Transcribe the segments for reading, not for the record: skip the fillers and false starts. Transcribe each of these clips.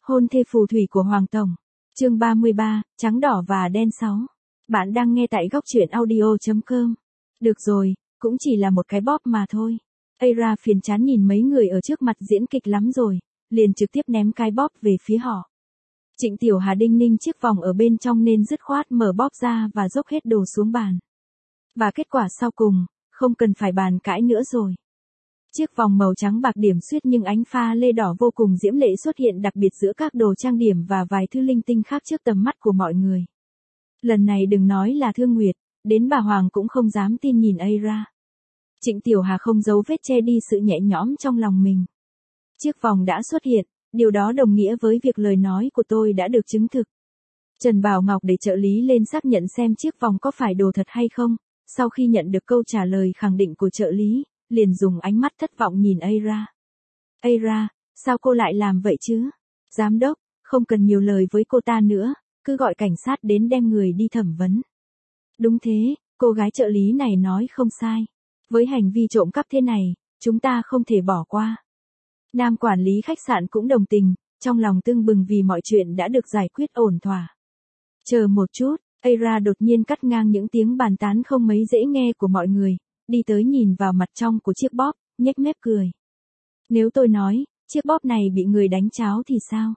Hôn thê phù thủy của Hoàng Tổng. Chương 33, trắng đỏ và đen 6. Bạn đang nghe tại góc truyện audio.com. Được rồi, cũng chỉ là một cái bóp mà thôi. Aira phiền chán nhìn mấy người ở trước mặt diễn kịch lắm rồi, liền trực tiếp ném cái bóp về phía họ. Trịnh Tiểu Hà đinh ninh chiếc vòng ở bên trong nên dứt khoát mở bóp ra và dốc hết đồ xuống bàn. Và kết quả sau cùng, không cần phải bàn cãi nữa rồi. Chiếc vòng màu trắng bạc điểm xuyết nhưng ánh pha lê đỏ vô cùng diễm lệ xuất hiện đặc biệt giữa các đồ trang điểm và vài thứ linh tinh khác trước tầm mắt của mọi người. Lần này đừng nói là Thương Nguyệt, đến bà Hoàng cũng không dám tin nhìn Aira. Trịnh Tiểu Hà không giấu vết che đi sự nhẹ nhõm trong lòng mình. Chiếc vòng đã xuất hiện, điều đó đồng nghĩa với việc lời nói của tôi đã được chứng thực. Trần Bảo Ngọc để trợ lý lên xác nhận xem chiếc vòng có phải đồ thật hay không, sau khi nhận được câu trả lời khẳng định của trợ lý, liền dùng ánh mắt thất vọng nhìn Aira. Aira, sao cô lại làm vậy chứ? Giám đốc, không cần nhiều lời với cô ta nữa, cứ gọi cảnh sát đến đem người đi thẩm vấn. Đúng thế, cô gái trợ lý này nói không sai. Với hành vi trộm cắp thế này, chúng ta không thể bỏ qua. Nam quản lý khách sạn cũng đồng tình, trong lòng tưng bừng vì mọi chuyện đã được giải quyết ổn thỏa. Chờ một chút, Aira đột nhiên cắt ngang những tiếng bàn tán không mấy dễ nghe của mọi người, đi tới nhìn vào mặt trong của chiếc bóp, nhếch mép cười. Nếu tôi nói, chiếc bóp này bị người đánh cháo thì sao?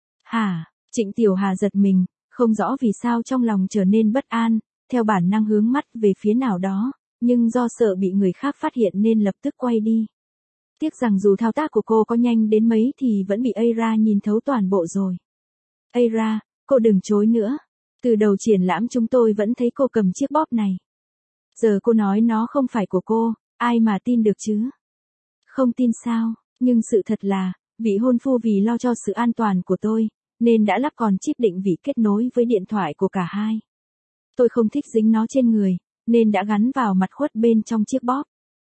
Hả? Trịnh Tiểu Hà giật mình, không rõ vì sao trong lòng trở nên bất an, theo bản năng hướng mắt về phía nào đó, nhưng do sợ bị người khác phát hiện nên lập tức quay đi. Tiếc rằng dù thao tác của cô có nhanh đến mấy thì vẫn bị Aira nhìn thấu toàn bộ rồi. Aira, cô đừng chối nữa. Từ đầu triển lãm chúng tôi vẫn thấy cô cầm chiếc bóp này. Giờ cô nói nó không phải của cô, ai mà tin được chứ? Không tin sao, nhưng sự thật là, vị hôn phu vì lo cho sự an toàn của tôi, nên đã lắp còn chip định vị kết nối với điện thoại của cả hai. Tôi không thích dính nó trên người, nên đã gắn vào mặt khuất bên trong chiếc bóp.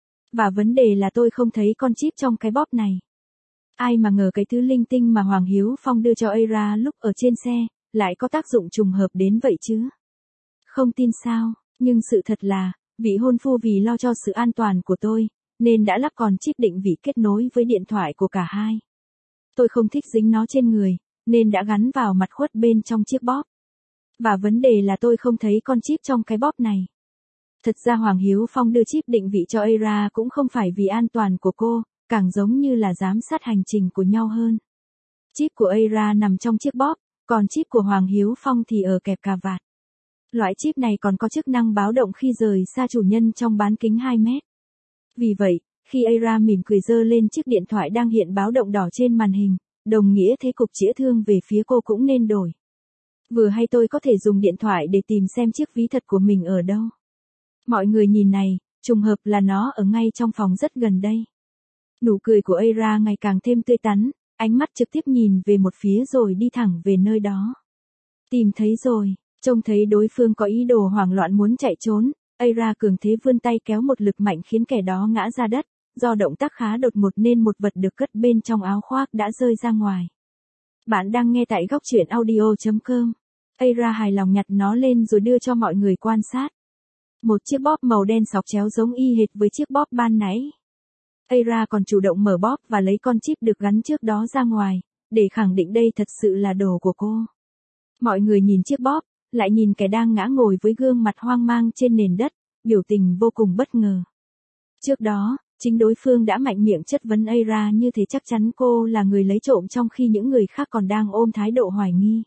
Và vấn đề là tôi không thấy con chip trong cái bóp này. Ai mà ngờ cái thứ linh tinh mà Hoàng Hiếu Phong đưa cho Aira lúc ở trên xe, lại có tác dụng trùng hợp đến vậy chứ? Không tin sao, nhưng sự thật là, vị hôn phu vì lo cho sự an toàn của tôi, nên đã lắp còn chip định vị kết nối với điện thoại của cả hai. Tôi không thích dính nó trên người, nên đã gắn vào mặt khuất bên trong chiếc bóp. Và vấn đề là tôi không thấy con chip trong cái bóp này. Thật ra Hoàng Hiếu Phong đưa chip định vị cho Aira cũng không phải vì an toàn của cô, càng giống như là giám sát hành trình của nhau hơn. Chip của Aira nằm trong chiếc bóp, còn chip của Hoàng Hiếu Phong thì ở kẹp cà vạt. Loại chip này còn có chức năng báo động khi rời xa chủ nhân trong bán kính 2 mét. Vì vậy, khi Aira mỉm cười giơ lên chiếc điện thoại đang hiện báo động đỏ trên màn hình, đồng nghĩa thế cục chĩa thương về phía cô cũng nên đổi. Vừa hay tôi có thể dùng điện thoại để tìm xem chiếc ví thật của mình ở đâu. Mọi người nhìn này, trùng hợp là nó ở ngay trong phòng rất gần đây. Nụ cười của Aira ngày càng thêm tươi tắn, ánh mắt trực tiếp nhìn về một phía rồi đi thẳng về nơi đó. Tìm thấy rồi, trông thấy đối phương có ý đồ hoảng loạn muốn chạy trốn, Aira cường thế vươn tay kéo một lực mạnh khiến kẻ đó ngã ra đất, do động tác khá đột ngột nên một vật được cất bên trong áo khoác đã rơi ra ngoài. Bạn đang nghe tại góc truyện audio.com. Aira hài lòng nhặt nó lên rồi đưa cho mọi người quan sát. Một chiếc bóp màu đen sọc chéo giống y hệt với chiếc bóp ban nãy. Aira còn chủ động mở bóp và lấy con chip được gắn trước đó ra ngoài, để khẳng định đây thật sự là đồ của cô. Mọi người nhìn chiếc bóp, lại nhìn kẻ đang ngã ngồi với gương mặt hoang mang trên nền đất, biểu tình vô cùng bất ngờ. Trước đó, chính đối phương đã mạnh miệng chất vấn Aira như thế chắc chắn cô là người lấy trộm trong khi những người khác còn đang ôm thái độ hoài nghi.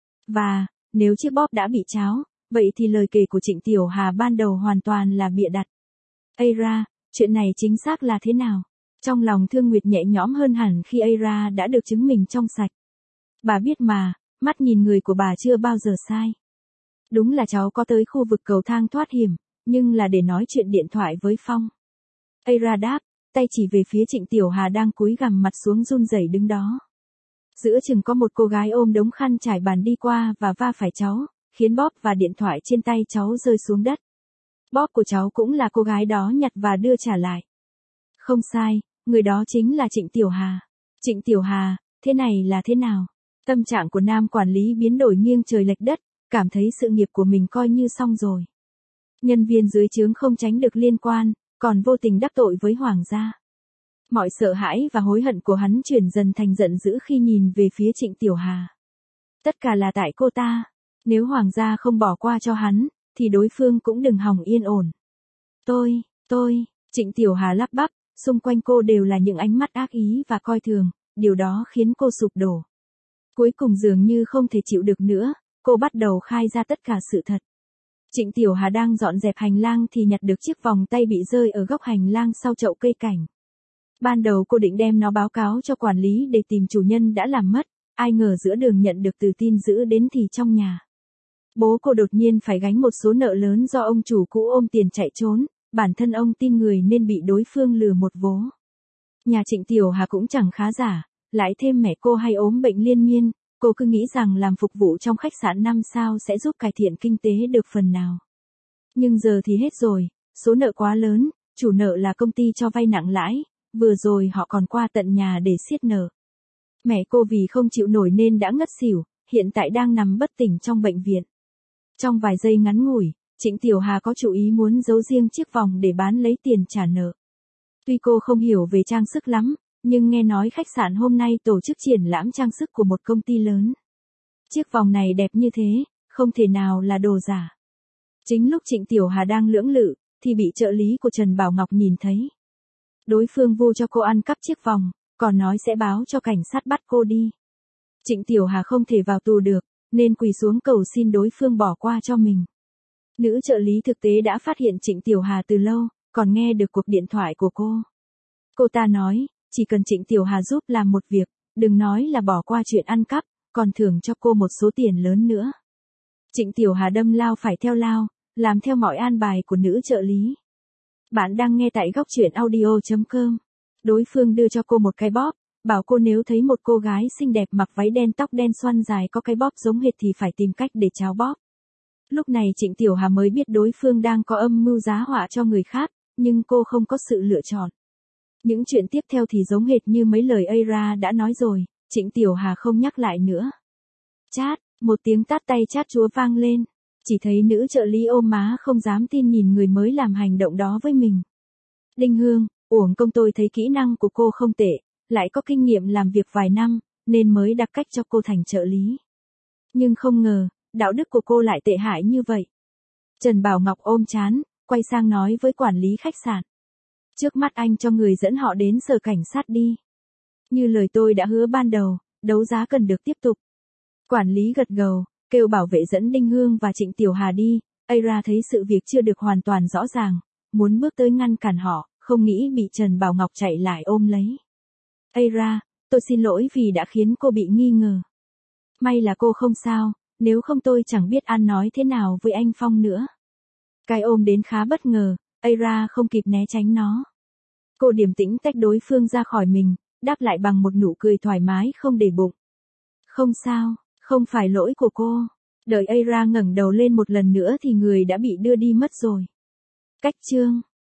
Và, nếu chiếc bóp đã bị tráo, vậy thì lời kể của Trịnh Tiểu Hà ban đầu hoàn toàn là bịa đặt. Aira, chuyện này chính xác là thế nào? Trong lòng Thương Nguyệt nhẹ nhõm hơn hẳn khi Aira đã được chứng minh trong sạch. Bà biết mà, mắt nhìn người của bà chưa bao giờ sai. Đúng là cháu có tới khu vực cầu thang thoát hiểm, nhưng là để nói chuyện điện thoại với Phong. Aira đáp, tay chỉ về phía Trịnh Tiểu Hà đang cúi gằm mặt xuống run rẩy đứng đó. Giữa chừng có một cô gái ôm đống khăn trải bàn đi qua và va phải cháu, khiến bóp và điện thoại trên tay cháu rơi xuống đất. Bóp của cháu cũng là cô gái đó nhặt và đưa trả lại. Không sai, người đó chính là Trịnh Tiểu Hà. Trịnh Tiểu Hà, thế này là thế nào? Tâm trạng của nam quản lý biến đổi nghiêng trời lệch đất, cảm thấy sự nghiệp của mình coi như xong rồi. Nhân viên dưới trướng không tránh được liên quan, còn vô tình đắc tội với Hoàng gia. Mọi sợ hãi và hối hận của hắn chuyển dần thành giận dữ khi nhìn về phía Trịnh Tiểu Hà. Tất cả là tại cô ta. Nếu Hoàng gia không bỏ qua cho hắn, thì đối phương cũng đừng hòng yên ổn. Trịnh Tiểu Hà lắp bắp, xung quanh cô đều là những ánh mắt ác ý và coi thường, điều đó khiến cô sụp đổ. Cuối cùng dường như không thể chịu được nữa, cô bắt đầu khai ra tất cả sự thật. Trịnh Tiểu Hà đang dọn dẹp hành lang thì nhặt được chiếc vòng tay bị rơi ở góc hành lang sau chậu cây cảnh. Ban đầu cô định đem nó báo cáo cho quản lý để tìm chủ nhân đã làm mất, ai ngờ giữa đường nhận được từ tin giữ đến thì trong nhà. Bố cô đột nhiên phải gánh một số nợ lớn do ông chủ cũ ôm tiền chạy trốn, bản thân ông tin người nên bị đối phương lừa một vố. Nhà Trịnh Tiểu Hà cũng chẳng khá giả, lại thêm mẹ cô hay ốm bệnh liên miên, cô cứ nghĩ rằng làm phục vụ trong khách sạn 5 sao sẽ giúp cải thiện kinh tế được phần nào. Nhưng giờ thì hết rồi, số nợ quá lớn, chủ nợ là công ty cho vay nặng lãi, vừa rồi họ còn qua tận nhà để siết nợ. Mẹ cô vì không chịu nổi nên đã ngất xỉu, hiện tại đang nằm bất tỉnh trong bệnh viện. Trong vài giây ngắn ngủi, Trịnh Tiểu Hà có chủ ý muốn giấu riêng chiếc vòng để bán lấy tiền trả nợ. Tuy cô không hiểu về trang sức lắm, nhưng nghe nói khách sạn hôm nay tổ chức triển lãm trang sức của một công ty lớn. Chiếc vòng này đẹp như thế, không thể nào là đồ giả. Chính lúc Trịnh Tiểu Hà đang lưỡng lự, thì bị trợ lý của Trần Bảo Ngọc nhìn thấy. Đối phương vu cho cô ăn cắp chiếc vòng, còn nói sẽ báo cho cảnh sát bắt cô đi. Trịnh Tiểu Hà không thể vào tù được, nên quỳ xuống cầu xin đối phương bỏ qua cho mình. Nữ trợ lý thực tế đã phát hiện Trịnh Tiểu Hà từ lâu, còn nghe được cuộc điện thoại của cô. Cô ta nói, chỉ cần Trịnh Tiểu Hà giúp làm một việc, đừng nói là bỏ qua chuyện ăn cắp, còn thưởng cho cô một số tiền lớn nữa. Trịnh Tiểu Hà đâm lao phải theo lao, làm theo mọi an bài của nữ trợ lý. Bạn đang nghe tại góc truyện audio.com. Đối phương đưa cho cô một cái bóp, bảo cô nếu thấy một cô gái xinh đẹp mặc váy đen tóc đen xoăn dài có cái bóp giống hệt thì phải tìm cách để tráo bóp. Lúc này Trịnh Tiểu Hà mới biết đối phương đang có âm mưu giá họa cho người khác, nhưng cô không có sự lựa chọn. Những chuyện tiếp theo thì giống hệt như mấy lời Aira đã nói rồi, Trịnh Tiểu Hà không nhắc lại nữa. Chát, một tiếng tát tay chát chúa vang lên, chỉ thấy nữ trợ lý ôm má không dám tin nhìn người mới làm hành động đó với mình. Đinh Hương, uổng công tôi thấy kỹ năng của cô không tệ, lại có kinh nghiệm làm việc vài năm, nên mới đặt cách cho cô thành trợ lý. Nhưng không ngờ, đạo đức của cô lại tệ hại như vậy. Trần Bảo Ngọc ôm chán, quay sang nói với quản lý khách sạn. Trước mắt anh cho người dẫn họ đến sở cảnh sát đi. Như lời tôi đã hứa ban đầu, đấu giá cần được tiếp tục. Quản lý gật gđầu, kêu bảo vệ dẫn Đinh Hương và Trịnh Tiểu Hà đi. Aira thấy sự việc chưa được hoàn toàn rõ ràng, muốn bước tới ngăn cản họ, không nghĩ bị Trần Bảo Ngọc chạy lại ôm lấy. Aira, tôi xin lỗi vì đã khiến cô bị nghi ngờ. May là cô không sao, nếu không tôi chẳng biết ăn nói thế nào với anh Phong nữa. Cái ôm đến khá bất ngờ, Aira không kịp né tránh nó. Cô điềm tĩnh tách đối phương ra khỏi mình, đáp lại bằng một nụ cười thoải mái không để bụng. Không sao, không phải lỗi của cô. Đợi Aira ngẩng đầu lên một lần nữa thì người đã bị đưa đi mất rồi. Cách chương